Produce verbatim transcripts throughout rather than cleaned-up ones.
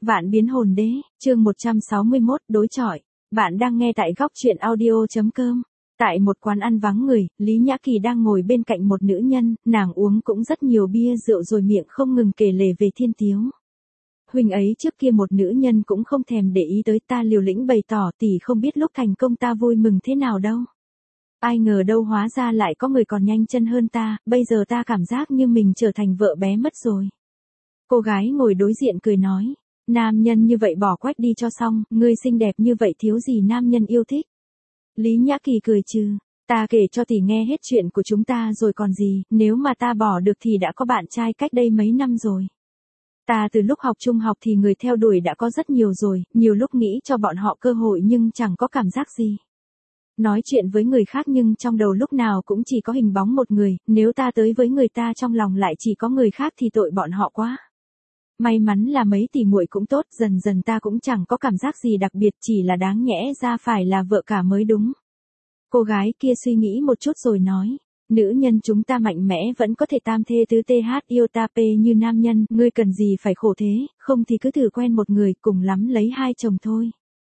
Vạn biến hồn đế, chương một trăm sáu mươi mốt, đối chọi. Bạn đang nghe tại góc truyện audio.com. Tại một quán ăn vắng người, Lý Nhã Kỳ đang ngồi bên cạnh một nữ nhân, nàng uống cũng rất nhiều bia rượu rồi miệng không ngừng kể lể về Thiên Tiếu. Huynh ấy trước kia một nữ nhân cũng không thèm để ý tới, ta liều lĩnh bày tỏ tỷ không biết lúc thành công ta vui mừng thế nào đâu. Ai ngờ đâu hóa ra lại có người còn nhanh chân hơn ta, bây giờ ta cảm giác như mình trở thành vợ bé mất rồi. Cô gái ngồi đối diện cười nói, nam nhân như vậy bỏ quách đi cho xong, ngươi xinh đẹp như vậy thiếu gì nam nhân yêu thích. Lý Nhã Kỳ cười trừ, ta kể cho tỷ nghe hết chuyện của chúng ta rồi còn gì, nếu mà ta bỏ được thì đã có bạn trai cách đây mấy năm rồi. Ta từ lúc học trung học thì người theo đuổi đã có rất nhiều rồi, nhiều lúc nghĩ cho bọn họ cơ hội nhưng chẳng có cảm giác gì. Nói chuyện với người khác nhưng trong đầu lúc nào cũng chỉ có hình bóng một người, nếu ta tới với người ta trong lòng lại chỉ có người khác thì tội bọn họ quá. May mắn là mấy tỷ muội cũng tốt, dần dần ta cũng chẳng có cảm giác gì đặc biệt, chỉ là đáng nhẽ ra phải là vợ cả mới đúng. Cô gái kia suy nghĩ một chút rồi nói, nữ nhân chúng ta mạnh mẽ vẫn có thể tam thê tứ th yêu ta p như nam nhân, ngươi cần gì phải khổ thế, không thì cứ thử quen một người, cùng lắm lấy hai chồng thôi.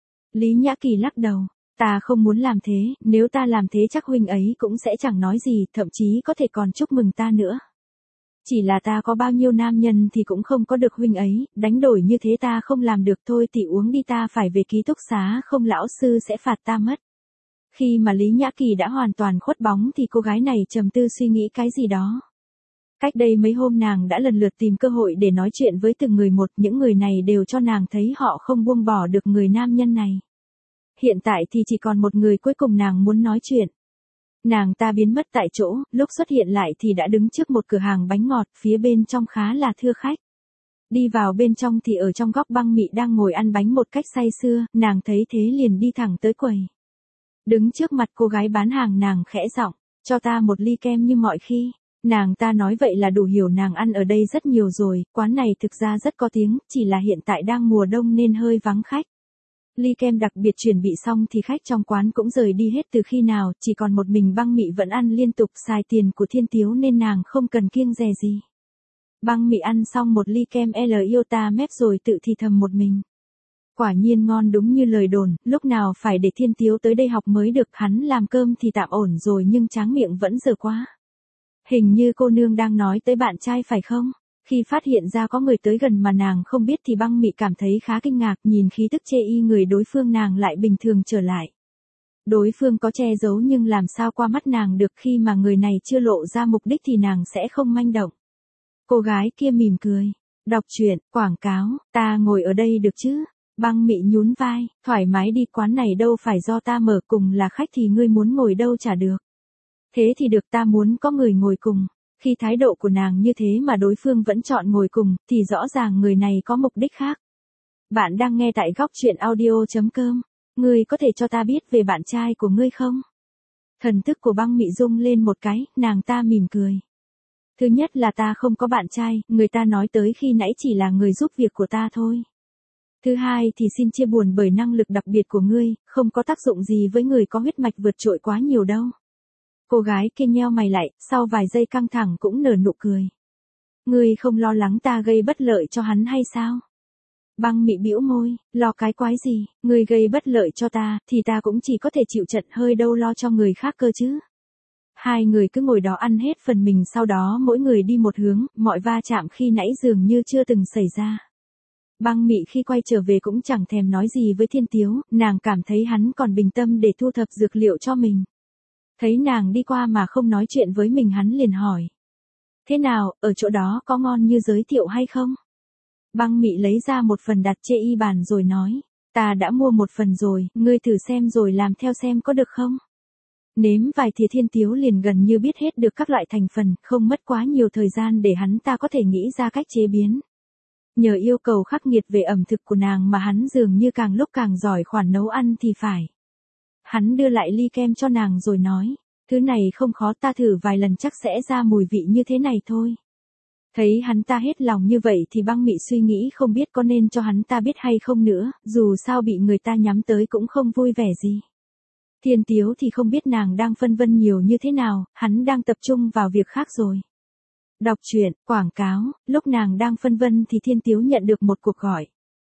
Lý Nhã Kỳ lắc đầu, ta không muốn làm thế, nếu ta làm thế chắc huynh ấy cũng sẽ chẳng nói gì, thậm chí có thể còn chúc mừng ta nữa. Chỉ là ta có bao nhiêu nam nhân thì cũng không có được huynh ấy, đánh đổi như thế ta không làm được thôi, tỷ uống đi, ta phải về ký túc xá không lão sư sẽ phạt ta mất. Khi mà Lý Nhã Kỳ đã hoàn toàn khuất bóng thì cô gái này trầm tư suy nghĩ cái gì đó. Cách đây mấy hôm nàng đã lần lượt tìm cơ hội để nói chuyện với từng người một, những người này đều cho nàng thấy họ không buông bỏ được người nam nhân này. Hiện tại thì chỉ còn một người cuối cùng nàng muốn nói chuyện. Nàng ta biến mất tại chỗ, lúc xuất hiện lại thì đã đứng trước một cửa hàng bánh ngọt, phía bên trong khá là thưa khách. Đi vào bên trong thì ở trong góc Băng Mị đang ngồi ăn bánh một cách say sưa, nàng thấy thế liền đi thẳng tới quầy. Đứng trước mặt cô gái bán hàng nàng khẽ giọng, cho ta một ly kem như mọi khi. Nàng ta nói vậy là đủ hiểu nàng ăn ở đây rất nhiều rồi, quán này thực ra rất có tiếng, chỉ là hiện tại đang mùa đông nên hơi vắng khách. Ly kem đặc biệt chuẩn bị xong thì khách trong quán cũng rời đi hết từ khi nào, chỉ còn một mình Băng Mị vẫn ăn liên tục, xài tiền của Thiên Tiếu nên nàng không cần kiêng dè gì. Băng Mị ăn xong một ly kem L yêu ta mép rồi tự thì thầm một mình. Quả nhiên ngon đúng như lời đồn, lúc nào phải để Thiên Tiếu tới đây học mới được, hắn làm cơm thì tạm ổn rồi nhưng tráng miệng vẫn dở quá. Hình như cô nương đang nói tới bạn trai phải không? Khi phát hiện ra có người tới gần mà nàng không biết thì Băng Mị cảm thấy khá kinh ngạc, nhìn khí tức chê y người đối phương nàng lại bình thường trở lại. Đối phương có che giấu nhưng làm sao qua mắt nàng được, khi mà người này chưa lộ ra mục đích thì nàng sẽ không manh động. Cô gái kia mỉm cười, đọc truyện, quảng cáo, ta ngồi ở đây được chứ? Băng Mị nhún vai, thoải mái đi, quán này đâu phải do ta mở, cùng là khách thì ngươi muốn ngồi đâu chả được. Thế thì được, ta muốn có người ngồi cùng. Khi thái độ của nàng như thế mà đối phương vẫn chọn ngồi cùng, thì rõ ràng người này có mục đích khác. Bạn đang nghe tại góc truyện audio.com. Ngươi có thể cho ta biết về bạn trai của ngươi không? Thần thức của Băng Mị rung lên một cái, nàng ta mỉm cười. Thứ nhất là ta không có bạn trai, người ta nói tới khi nãy chỉ là người giúp việc của ta thôi. Thứ hai thì xin chia buồn bởi năng lực đặc biệt của ngươi, không có tác dụng gì với người có huyết mạch vượt trội quá nhiều đâu. Cô gái kia nheo mày lại, sau vài giây căng thẳng cũng nở nụ cười. Ngươi không lo lắng ta gây bất lợi cho hắn hay sao? Băng Mị bĩu môi, lo cái quái gì, ngươi gây bất lợi cho ta, thì ta cũng chỉ có thể chịu trận, hơi đâu lo cho người khác cơ chứ. Hai người cứ ngồi đó ăn hết phần mình, sau đó mỗi người đi một hướng, mọi va chạm khi nãy dường như chưa từng xảy ra. Băng Mị khi quay trở về cũng chẳng thèm nói gì với Thiên Tiếu, nàng cảm thấy hắn còn bình tâm để thu thập dược liệu cho mình. Thấy nàng đi qua mà không nói chuyện với mình, hắn liền hỏi. Thế nào, ở chỗ đó có ngon như giới thiệu hay không? Băng Mị lấy ra một phần đặt trên y bàn rồi nói. Ta đã mua một phần rồi, ngươi thử xem rồi làm theo xem có được không? Nếm vài thìa Thiên Tiếu liền gần như biết hết được các loại thành phần, không mất quá nhiều thời gian để hắn ta có thể nghĩ ra cách chế biến. Nhờ yêu cầu khắc nghiệt về ẩm thực của nàng mà hắn dường như càng lúc càng giỏi khoản nấu ăn thì phải. Hắn đưa lại ly kem cho nàng rồi nói, thứ này không khó, ta thử vài lần chắc sẽ ra mùi vị như thế này thôi. Thấy hắn ta hết lòng như vậy thì Băng Mị suy nghĩ không biết có nên cho hắn ta biết hay không nữa, dù sao bị người ta nhắm tới cũng không vui vẻ gì. Thiên Tiếu thì không biết nàng đang phân vân nhiều như thế nào, hắn đang tập trung vào việc khác rồi. Đọc truyện, quảng cáo, lúc nàng đang phân vân thì Thiên Tiếu nhận được một cuộc gọi.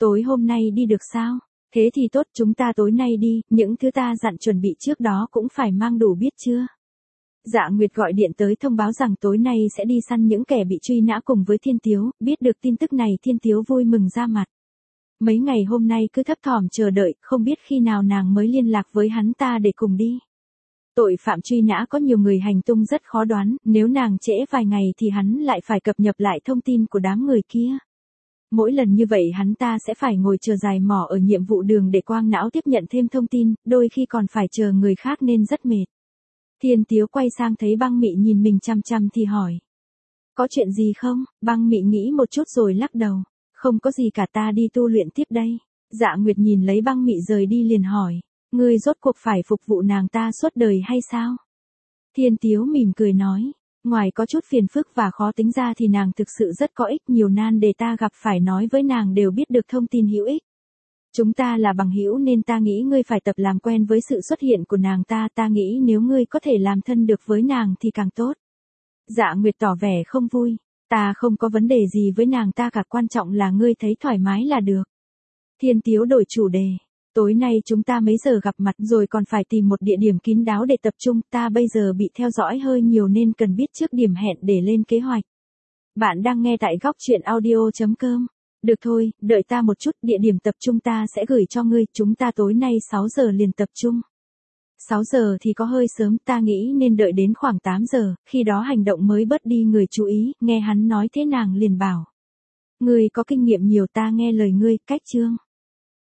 Tối hôm nay đi được sao? Thế thì tốt, chúng ta tối nay đi, những thứ ta dặn chuẩn bị trước đó cũng phải mang đủ biết chưa? Dạ Nguyệt gọi điện tới thông báo rằng tối nay sẽ đi săn những kẻ bị truy nã cùng với Thiên Tiếu, biết được tin tức này Thiên Tiếu vui mừng ra mặt. Mấy ngày hôm nay cứ thấp thỏm chờ đợi, không biết khi nào nàng mới liên lạc với hắn ta để cùng đi. Tội phạm truy nã có nhiều người hành tung rất khó đoán, nếu nàng trễ vài ngày thì hắn lại phải cập nhật lại thông tin của đám người kia. Mỗi lần như vậy hắn ta sẽ phải ngồi chờ dài mỏ ở nhiệm vụ đường để quang não tiếp nhận thêm thông tin, đôi khi còn phải chờ người khác nên rất mệt. Thiên Tiếu quay sang thấy Băng Mị nhìn mình chăm chăm thì hỏi. Có chuyện gì không? Băng Mị nghĩ một chút rồi lắc đầu. Không có gì cả, ta đi tu luyện tiếp đây. Dạ Nguyệt nhìn lấy Băng Mị rời đi liền hỏi. Ngươi rốt cuộc phải phục vụ nàng ta suốt đời hay sao? Thiên Tiếu mỉm cười nói. Ngoài có chút phiền phức và khó tính ra thì nàng thực sự rất có ích, nhiều nan đề ta gặp phải nói với nàng đều biết được thông tin hữu ích. Chúng ta là bằng hữu nên ta nghĩ ngươi phải tập làm quen với sự xuất hiện của nàng ta, ta nghĩ nếu ngươi có thể làm thân được với nàng thì càng tốt. Dạ Nguyệt tỏ vẻ không vui, ta không có vấn đề gì với nàng ta cả, quan trọng là ngươi thấy thoải mái là được. Thiên Tiếu đổi chủ đề, tối nay chúng ta mấy giờ gặp mặt rồi còn phải tìm một địa điểm kín đáo để tập trung, ta bây giờ bị theo dõi hơi nhiều nên cần biết trước điểm hẹn để lên kế hoạch. Bạn đang nghe tại góc truyện audio chấm com. Được thôi, đợi ta một chút, địa điểm tập trung ta sẽ gửi cho ngươi, chúng ta tối nay sáu giờ liền tập trung. sáu giờ thì có hơi sớm, ta nghĩ nên đợi đến khoảng tám giờ, khi đó hành động mới bớt đi người chú ý, nghe hắn nói thế nàng liền bảo. Ngươi có kinh nghiệm nhiều, ta nghe lời ngươi, cách chương.